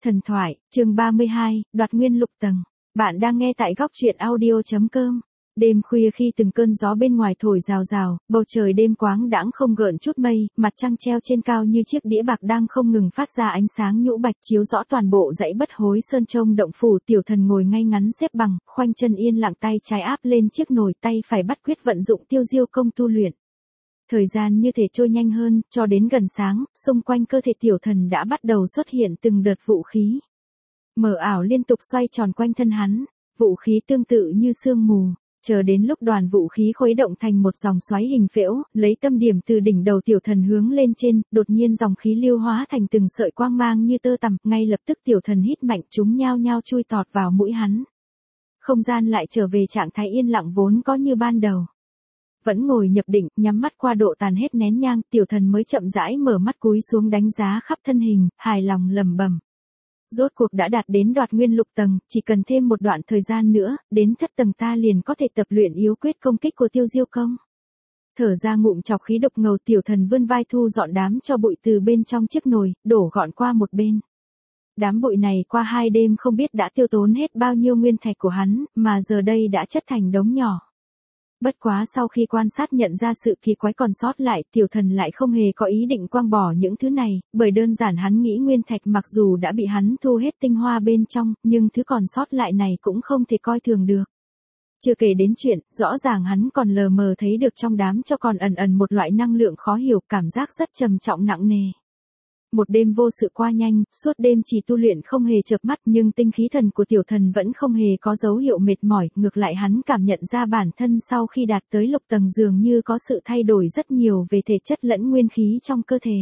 Thần thoại, chương 32, đoạt nguyên lục tầng. Bạn đang nghe tại góc truyện audio.com. Đêm khuya khi từng cơn gió bên ngoài thổi rào rào, bầu trời đêm quáng đãng không gợn chút mây, mặt trăng treo trên cao như chiếc đĩa bạc đang không ngừng phát ra ánh sáng nhũ bạch chiếu rõ toàn bộ dãy Bất Hối Sơn Trông động phủ. Tiểu Thần ngồi ngay ngắn xếp bằng, khoanh chân yên lặng, tay trái áp lên chiếc nồi, tay phải bắt quyết vận dụng tiêu diêu công tu luyện. Thời gian như thể trôi nhanh hơn, cho đến gần sáng, xung quanh cơ thể Tiểu Thần đã bắt đầu xuất hiện từng đợt vũ khí mờ ảo liên tục xoay tròn quanh thân hắn, vũ khí tương tự như sương mù. Chờ đến lúc đoàn vũ khí khuấy động thành một dòng xoáy hình phễu, lấy tâm điểm từ đỉnh đầu Tiểu Thần hướng lên trên, đột nhiên dòng khí lưu hóa thành từng sợi quang mang như tơ tằm, ngay lập tức Tiểu Thần hít mạnh, chúng nhao nhao chui tọt vào mũi hắn. Không gian lại trở về trạng thái yên lặng vốn có như ban đầu. Vẫn ngồi nhập định, nhắm mắt qua độ tàn hết nén nhang, Tiểu Thần mới chậm rãi mở mắt cúi xuống đánh giá khắp thân hình, hài lòng lẩm bẩm. Rốt cuộc đã đạt đến đoạt nguyên lục tầng, chỉ cần thêm một đoạn thời gian nữa, đến thất tầng ta liền có thể tập luyện yếu quyết công kích của tiêu diêu công. Thở ra ngụm trọc khí độc ngầu, Tiểu Thần vươn vai thu dọn đám cho bụi từ bên trong chiếc nồi, đổ gọn qua một bên. Đám bụi này qua 2 đêm không biết đã tiêu tốn hết bao nhiêu nguyên thạch của hắn, mà giờ đây đã chất thành đống nhỏ. Bất quá sau khi quan sát nhận ra sự kỳ quái còn sót lại, Tiểu Thần lại không hề có ý định quang bỏ những thứ này, bởi đơn giản hắn nghĩ nguyên thạch mặc dù đã bị hắn thu hết tinh hoa bên trong, nhưng thứ còn sót lại này cũng không thể coi thường được. Chưa kể đến chuyện, rõ ràng hắn còn lờ mờ thấy được trong đám cho còn ẩn ẩn một loại năng lượng khó hiểu, cảm giác rất trầm trọng nặng nề. Một đêm vô sự qua nhanh, suốt đêm chỉ tu luyện không hề chợp mắt, nhưng tinh khí thần của Tiểu Thần vẫn không hề có dấu hiệu mệt mỏi, ngược lại hắn cảm nhận ra bản thân sau khi đạt tới lục tầng dường như có sự thay đổi rất nhiều về thể chất lẫn nguyên khí trong cơ thể.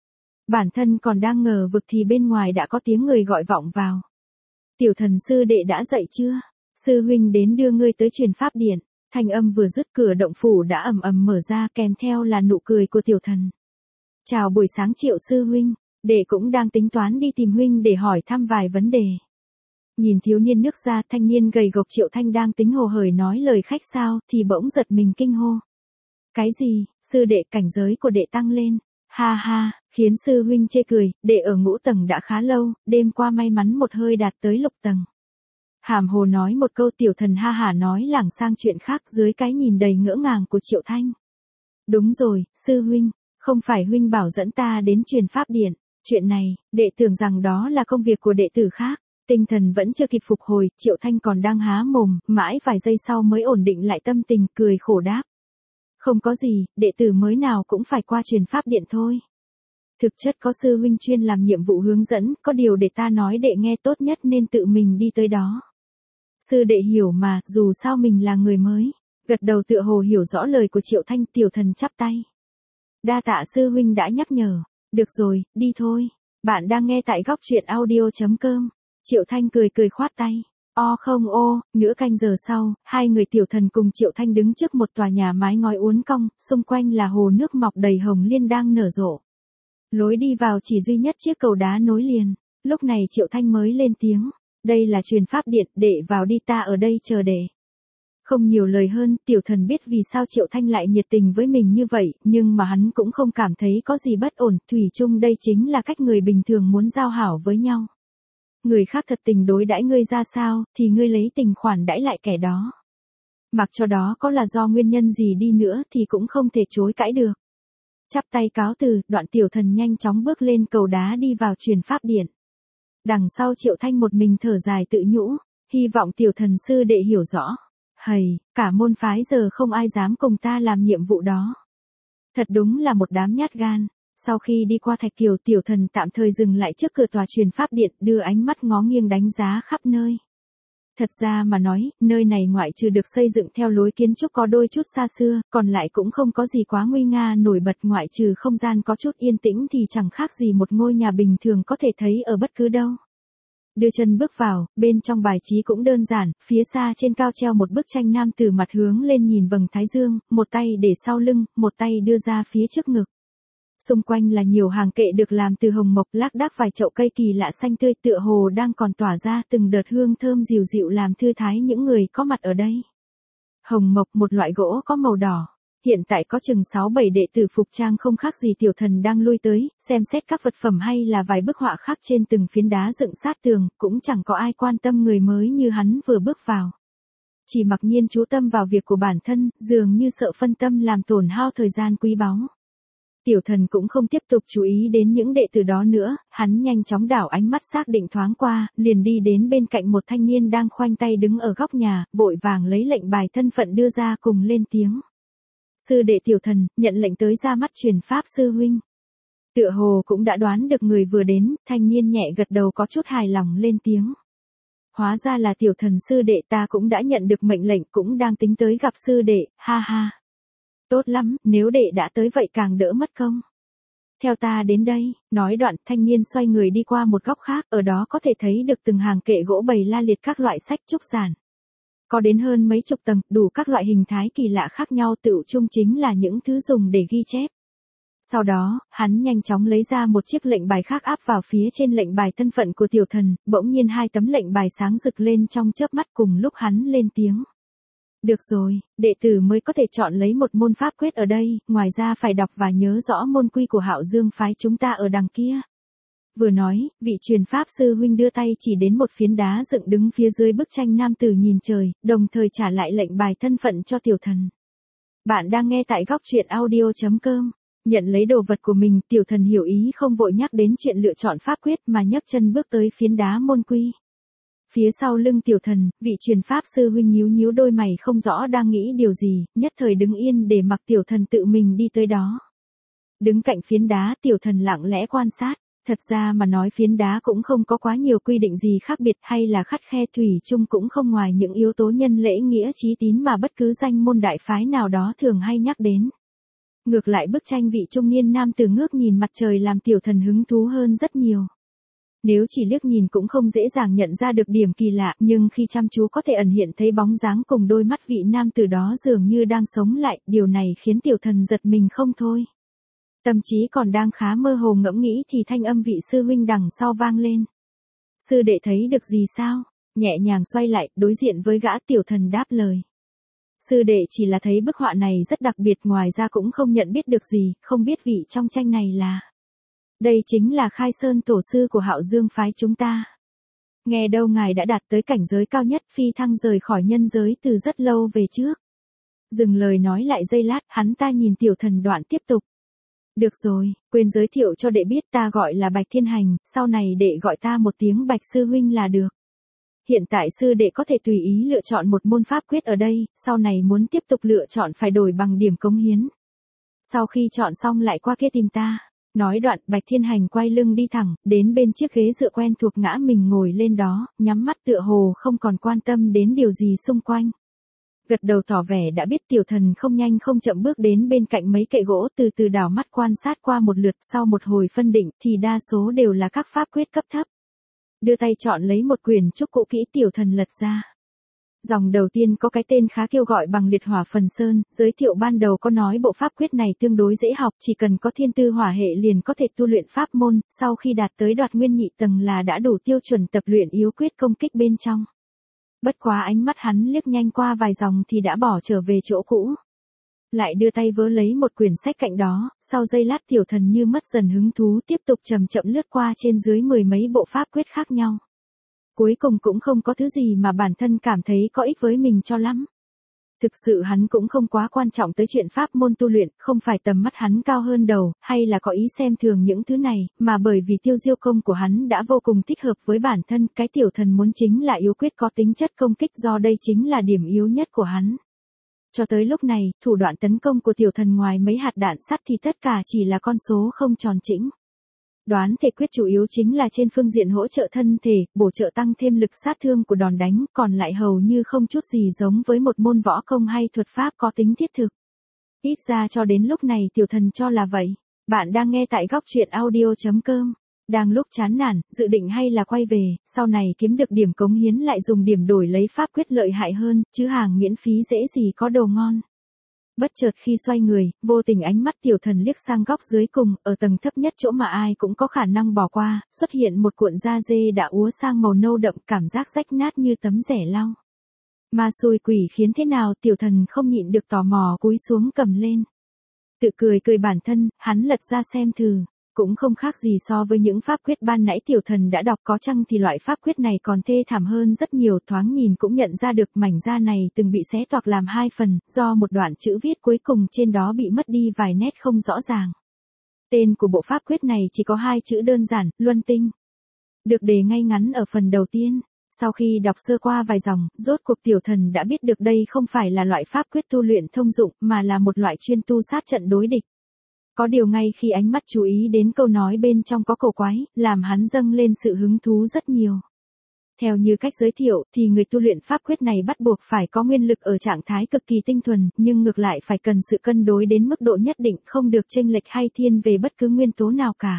Bản thân còn đang ngờ vực thì bên ngoài đã có tiếng người gọi vọng vào. Tiểu Thần sư đệ đã dậy chưa? Sư huynh đến đưa ngươi tới truyền pháp điện. Thanh âm vừa dứt, cửa động phủ đã ầm ầm mở ra, kèm theo là nụ cười của Tiểu Thần. Chào buổi sáng Triệu sư huynh. Đệ cũng đang tính toán đi tìm huynh để hỏi thăm vài vấn đề. Nhìn thiếu niên nước da thanh niên gầy gộc Triệu Thanh đang tính hồ hởi nói lời khách sáo thì bỗng giật mình kinh hô. Cái gì, sư đệ cảnh giới của đệ tăng lên, ha ha, khiến sư huynh chê cười, đệ ở ngũ tầng đã khá lâu, đêm qua may mắn một hơi đạt tới lục tầng. Hàm hồ nói một câu, Tiểu Thần ha hả nói lảng sang chuyện khác dưới cái nhìn đầy ngỡ ngàng của Triệu Thanh. Đúng rồi, sư huynh, không phải huynh bảo dẫn ta đến truyền pháp điện. Chuyện này, đệ tưởng rằng đó là công việc của đệ tử khác. Tinh thần vẫn chưa kịp phục hồi, Triệu Thanh còn đang há mồm, mãi vài giây sau mới ổn định lại tâm tình, cười khổ đáp. Không có gì, đệ tử mới nào cũng phải qua truyền pháp điện thôi. Thực chất có sư huynh chuyên làm nhiệm vụ hướng dẫn, có điều để ta nói đệ nghe tốt nhất nên tự mình đi tới đó. Sư đệ hiểu mà, dù sao mình là người mới. Gật đầu tựa hồ hiểu rõ lời của Triệu Thanh, Tiểu Thần chắp tay. Đa tạ sư huynh đã nhắc nhở. Được rồi, đi thôi. Bạn đang nghe tại góc truyện audio.com. Triệu Thanh cười cười khoát tay. Không nửa canh giờ sau, hai người Tiểu Thần cùng Triệu Thanh đứng trước một tòa nhà mái ngói uốn cong, xung quanh là hồ nước mọc đầy hồng liên đang nở rộ. Lối đi vào chỉ duy nhất chiếc cầu đá nối liền. Lúc này Triệu Thanh mới lên tiếng. Đây là truyền pháp điện, đệ vào đi, ta ở đây chờ đệ. Không nhiều lời hơn, Tiểu Thần biết vì sao Triệu Thanh lại nhiệt tình với mình như vậy, nhưng mà hắn cũng không cảm thấy có gì bất ổn, thủy chung đây chính là cách người bình thường muốn giao hảo với nhau. Người khác thật tình đối đãi ngươi ra sao, thì ngươi lấy tình khoản đãi lại kẻ đó. Mặc cho đó có là do nguyên nhân gì đi nữa thì cũng không thể chối cãi được. Chắp tay cáo từ, đoạn Tiểu Thần nhanh chóng bước lên cầu đá đi vào truyền pháp điện. Đằng sau Triệu Thanh một mình thở dài tự nhủ, hy vọng Tiểu Thần sư đệ hiểu rõ. Cả môn phái giờ không ai dám cùng ta làm nhiệm vụ đó. Thật đúng là một đám nhát gan. Sau khi đi qua Thạch Kiều, Tiểu Thần tạm thời dừng lại trước cửa tòa truyền pháp điện, đưa ánh mắt ngó nghiêng đánh giá khắp nơi. Thật ra mà nói, nơi này ngoại trừ được xây dựng theo lối kiến trúc có đôi chút xa xưa, còn lại cũng không có gì quá nguy nga nổi bật, ngoại trừ không gian có chút yên tĩnh thì chẳng khác gì một ngôi nhà bình thường có thể thấy ở bất cứ đâu. Đưa chân bước vào, bên trong bài trí cũng đơn giản, phía xa trên cao treo một bức tranh nam tử mặt hướng lên nhìn vầng thái dương, một tay để sau lưng, một tay đưa ra phía trước ngực. Xung quanh là nhiều hàng kệ được làm từ hồng mộc, lác đác vài chậu cây kỳ lạ xanh tươi tựa hồ đang còn tỏa ra từng đợt hương thơm dịu dịu làm thư thái những người có mặt ở đây. Hồng mộc, một loại gỗ có màu đỏ, Hiện tại có chừng 6-7 đệ tử phục trang không khác gì tiểu thần đang lui tới, xem xét các vật phẩm hay là vài bức họa khắc trên từng phiến đá dựng sát tường, cũng chẳng có ai quan tâm người mới như hắn vừa bước vào. Chỉ mặc nhiên chú tâm vào việc của bản thân, dường như sợ phân tâm làm tổn hao thời gian quý báu. Tiểu thần cũng không tiếp tục chú ý đến những đệ tử đó nữa, hắn nhanh chóng đảo ánh mắt xác định thoáng qua, liền đi đến bên cạnh một thanh niên đang khoanh tay đứng ở góc nhà, vội vàng lấy lệnh bài thân phận đưa ra cùng lên tiếng. Sư đệ tiểu thần, nhận lệnh tới ra mắt truyền pháp sư huynh. Tựa hồ cũng đã đoán được người vừa đến, thanh niên nhẹ gật đầu có chút hài lòng lên tiếng. Hóa ra là tiểu thần sư đệ, ta cũng đã nhận được mệnh lệnh, cũng đang tính tới gặp sư đệ, ha ha. Tốt lắm, nếu đệ đã tới vậy càng đỡ mất công. Theo ta đến đây, nói đoạn thanh niên xoay người đi qua một góc khác, ở đó có thể thấy được từng hàng kệ gỗ bày la liệt các loại sách trúc giản. Có đến hơn mấy chục tầng, đủ các loại hình thái kỳ lạ khác nhau, tựu chung chính là những thứ dùng để ghi chép. Sau đó, hắn nhanh chóng lấy ra một chiếc lệnh bài khác áp vào phía trên lệnh bài thân phận của tiểu thần, bỗng nhiên hai tấm lệnh bài sáng rực lên trong chớp mắt, cùng lúc hắn lên tiếng. Được rồi, đệ tử mới có thể chọn lấy một môn pháp quyết ở đây, ngoài ra phải đọc và nhớ rõ môn quy của Hạo Dương phái chúng ta ở đằng kia. Vừa nói, vị truyền pháp sư huynh đưa tay chỉ đến một phiến đá dựng đứng phía dưới bức tranh nam tử nhìn trời, đồng thời trả lại lệnh bài thân phận cho tiểu thần. Bạn đang nghe tại góc truyện audio.com. Nhận lấy đồ vật của mình, tiểu thần hiểu ý không vội nhắc đến chuyện lựa chọn pháp quyết mà nhấc chân bước tới phiến đá môn quy. Phía sau lưng tiểu thần, vị truyền pháp sư huynh nhíu nhíu đôi mày không rõ đang nghĩ điều gì, nhất thời đứng yên để mặc tiểu thần tự mình đi tới đó. Đứng cạnh phiến đá, tiểu thần lặng lẽ quan sát. Thật ra mà nói phiến đá cũng không có quá nhiều quy định gì khác biệt hay là khắt khe, thủy chung cũng không ngoài những yếu tố nhân lễ nghĩa trí tín mà bất cứ danh môn đại phái nào đó thường hay nhắc đến. Ngược lại bức tranh vị trung niên nam tử ngước nhìn mặt trời làm tiểu thần hứng thú hơn rất nhiều. Nếu chỉ liếc nhìn cũng không dễ dàng nhận ra được điểm kỳ lạ, nhưng khi chăm chú có thể ẩn hiện thấy bóng dáng cùng đôi mắt vị nam tử đó dường như đang sống lại, điều này khiến tiểu thần giật mình không thôi. Tâm trí còn đang khá mơ hồ ngẫm nghĩ thì thanh âm vị sư huynh đằng sau vang lên. Sư đệ thấy được gì sao? Nhẹ nhàng xoay lại, đối diện với gã, tiểu thần đáp lời. Sư đệ chỉ là thấy bức họa này rất đặc biệt, ngoài ra cũng không nhận biết được gì, không biết vị trong tranh này là. Đây chính là Khai Sơn tổ sư của Hạo Dương phái chúng ta. Nghe đâu ngài đã đạt tới cảnh giới cao nhất, phi thăng rời khỏi nhân giới từ rất lâu về trước. Dừng lời nói lại giây lát, hắn ta nhìn tiểu thần đoạn tiếp tục. Được rồi, quên giới thiệu cho đệ biết, ta gọi là Bạch Thiên Hành, sau này đệ gọi ta một tiếng Bạch sư huynh là được. Hiện tại sư đệ có thể tùy ý lựa chọn một môn pháp quyết ở đây, sau này muốn tiếp tục lựa chọn phải đổi bằng điểm cống hiến. Sau khi chọn xong lại qua kia tìm ta. Nói đoạn, Bạch Thiên Hành quay lưng đi thẳng, đến bên chiếc ghế dựa quen thuộc ngã mình ngồi lên đó, nhắm mắt tựa hồ không còn quan tâm đến điều gì xung quanh. Gật đầu tỏ vẻ đã biết, tiểu thần không nhanh không chậm bước đến bên cạnh mấy kệ gỗ, từ từ đảo mắt quan sát qua một lượt, sau một hồi phân định thì đa số đều là các pháp quyết cấp thấp. Đưa tay chọn lấy một quyển trúc cũ kỹ, tiểu thần lật ra. Dòng đầu tiên có cái tên khá kêu gọi bằng liệt hỏa phần sơn, giới thiệu ban đầu có nói bộ pháp quyết này tương đối dễ học, chỉ cần có thiên tư hỏa hệ liền có thể tu luyện pháp môn, sau khi đạt tới đoạt nguyên nhị tầng là đã đủ tiêu chuẩn tập luyện yếu quyết công kích bên trong. Bất quá ánh mắt hắn liếc nhanh qua vài dòng thì đã bỏ trở về chỗ cũ. Lại đưa tay vớ lấy một quyển sách cạnh đó, sau giây lát tiểu thần như mất dần hứng thú tiếp tục chậm chậm lướt qua trên dưới mười mấy bộ pháp quyết khác nhau. Cuối cùng cũng không có thứ gì mà bản thân cảm thấy có ích với mình cho lắm. Thực sự hắn cũng không quá quan trọng tới chuyện pháp môn tu luyện, không phải tầm mắt hắn cao hơn đầu, hay là có ý xem thường những thứ này, mà bởi vì tiêu diêu công của hắn đã vô cùng thích hợp với bản thân, cái tiểu thần muốn chính là yếu quyết có tính chất công kích, do đây chính là điểm yếu nhất của hắn. Cho tới lúc này, thủ đoạn tấn công của tiểu thần ngoài mấy hạt đạn sắt thì tất cả chỉ là con số không tròn chỉnh. Đoán thể quyết chủ yếu chính là trên phương diện hỗ trợ thân thể, bổ trợ tăng thêm lực sát thương của đòn đánh, còn lại hầu như không chút gì giống với một môn võ công hay thuật pháp có tính thiết thực. Ít ra cho đến lúc này tiểu thần cho là vậy. Bạn đang nghe tại góc truyện audio.com. Đang lúc chán nản, dự định hay là quay về, sau này kiếm được điểm cống hiến lại dùng điểm đổi lấy pháp quyết lợi hại hơn, chứ hàng miễn phí dễ gì có đồ ngon. Bất chợt khi xoay người, vô tình ánh mắt tiểu thần liếc sang góc dưới cùng, ở tầng thấp nhất chỗ mà ai cũng có khả năng bỏ qua, xuất hiện một cuộn da dê đã úa sang màu nâu đậm, cảm giác rách nát như tấm rẻ lau. Ma xui quỷ khiến thế nào, tiểu thần không nhịn được tò mò cúi xuống cầm lên. Tự cười cười bản thân, hắn lật ra xem thử. Cũng không khác gì so với những pháp quyết ban nãy tiểu thần đã đọc, có chăng thì loại pháp quyết này còn thê thảm hơn rất nhiều. Thoáng nhìn cũng nhận ra được mảnh da này từng bị xé toạc làm hai phần, do một đoạn chữ viết cuối cùng trên đó bị mất đi vài nét không rõ ràng. Tên của bộ pháp quyết này chỉ có hai chữ đơn giản, luân tinh. Được đề ngay ngắn ở phần đầu tiên. Sau khi đọc sơ qua vài dòng, rốt cuộc tiểu thần đã biết được đây không phải là loại pháp quyết tu luyện thông dụng, mà là một loại chuyên tu sát trận đối địch. Có điều ngay khi ánh mắt chú ý đến câu nói bên trong có cổ quái, làm hắn dâng lên sự hứng thú rất nhiều. Theo như cách giới thiệu, thì người tu luyện pháp quyết này bắt buộc phải có nguyên lực ở trạng thái cực kỳ tinh thuần, nhưng ngược lại phải cần sự cân đối đến mức độ nhất định, không được chênh lệch hay thiên về bất cứ nguyên tố nào cả.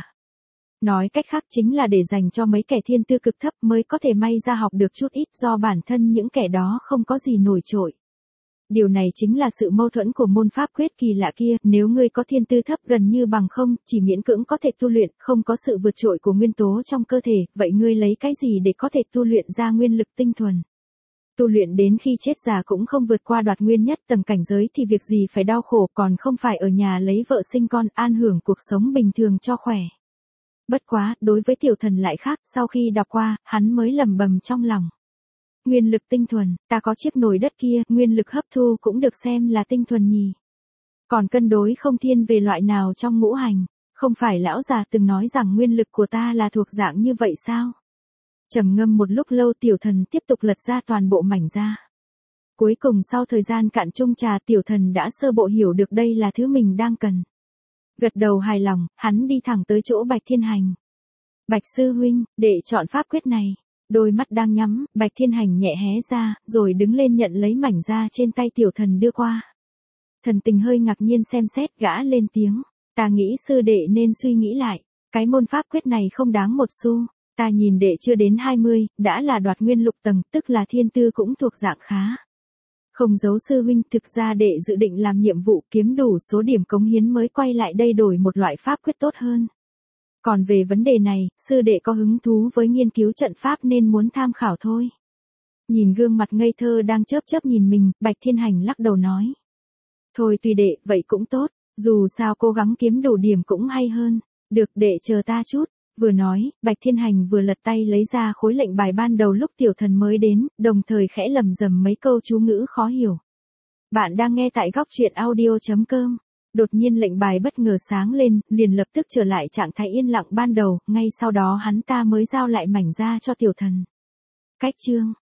Nói cách khác chính là để dành cho mấy kẻ thiên tư cực thấp mới có thể may ra học được chút ít, do bản thân những kẻ đó không có gì nổi trội. Điều này chính là sự mâu thuẫn của môn pháp quyết kỳ lạ kia, nếu ngươi có thiên tư thấp gần như bằng không, chỉ miễn cưỡng có thể tu luyện, không có sự vượt trội của nguyên tố trong cơ thể, vậy ngươi lấy cái gì để có thể tu luyện ra nguyên lực tinh thuần? Tu luyện đến khi chết già cũng không vượt qua đoạt nguyên nhất tầng cảnh giới thì việc gì phải đau khổ, còn không phải ở nhà lấy vợ sinh con, an hưởng cuộc sống bình thường cho khỏe. Bất quá, đối với tiểu thần lại khác, sau khi đọc qua, hắn mới lẩm bẩm trong lòng. Nguyên lực tinh thuần, ta có chiếc nồi đất kia, nguyên lực hấp thu cũng được xem là tinh thuần nhỉ. Còn cân đối không thiên về loại nào trong ngũ hành, không phải lão già từng nói rằng nguyên lực của ta là thuộc dạng như vậy sao? Trầm ngâm một lúc lâu, tiểu thần tiếp tục lật ra toàn bộ mảnh da. Cuối cùng sau thời gian cạn chung trà, tiểu thần đã sơ bộ hiểu được đây là thứ mình đang cần. Gật đầu hài lòng, hắn đi thẳng tới chỗ Bạch Thiên Hành. Bạch sư huynh, để chọn pháp quyết này. Đôi mắt đang nhắm, Bạch Thiên Hành nhẹ hé ra, rồi đứng lên nhận lấy mảnh da trên tay tiểu thần đưa qua. Thần tình hơi ngạc nhiên xem xét, gã lên tiếng. Ta nghĩ sư đệ nên suy nghĩ lại. Cái môn pháp quyết này không đáng một xu. Ta nhìn đệ chưa đến 20, đã là đoạt nguyên lục tầng, tức là thiên tư cũng thuộc dạng khá. Không giấu sư huynh, thực ra đệ dự định làm nhiệm vụ kiếm đủ số điểm cống hiến mới quay lại đây đổi một loại pháp quyết tốt hơn. Còn về vấn đề này, sư đệ có hứng thú với nghiên cứu trận pháp nên muốn tham khảo thôi. Nhìn gương mặt ngây thơ đang chớp chớp nhìn mình, Bạch Thiên Hành lắc đầu nói. Thôi tùy đệ, vậy cũng tốt, dù sao cố gắng kiếm đủ điểm cũng hay hơn. Được, đệ chờ ta chút. Vừa nói, Bạch Thiên Hành vừa lật tay lấy ra khối lệnh bài ban đầu lúc tiểu thần mới đến, đồng thời khẽ lầm rầm mấy câu chú ngữ khó hiểu. Bạn đang nghe tại góc truyện audio.com. Đột nhiên lệnh bài bất ngờ sáng lên, liền lập tức trở lại trạng thái yên lặng ban đầu, ngay sau đó hắn ta mới giao lại mảnh da cho tiểu thần. Cách chương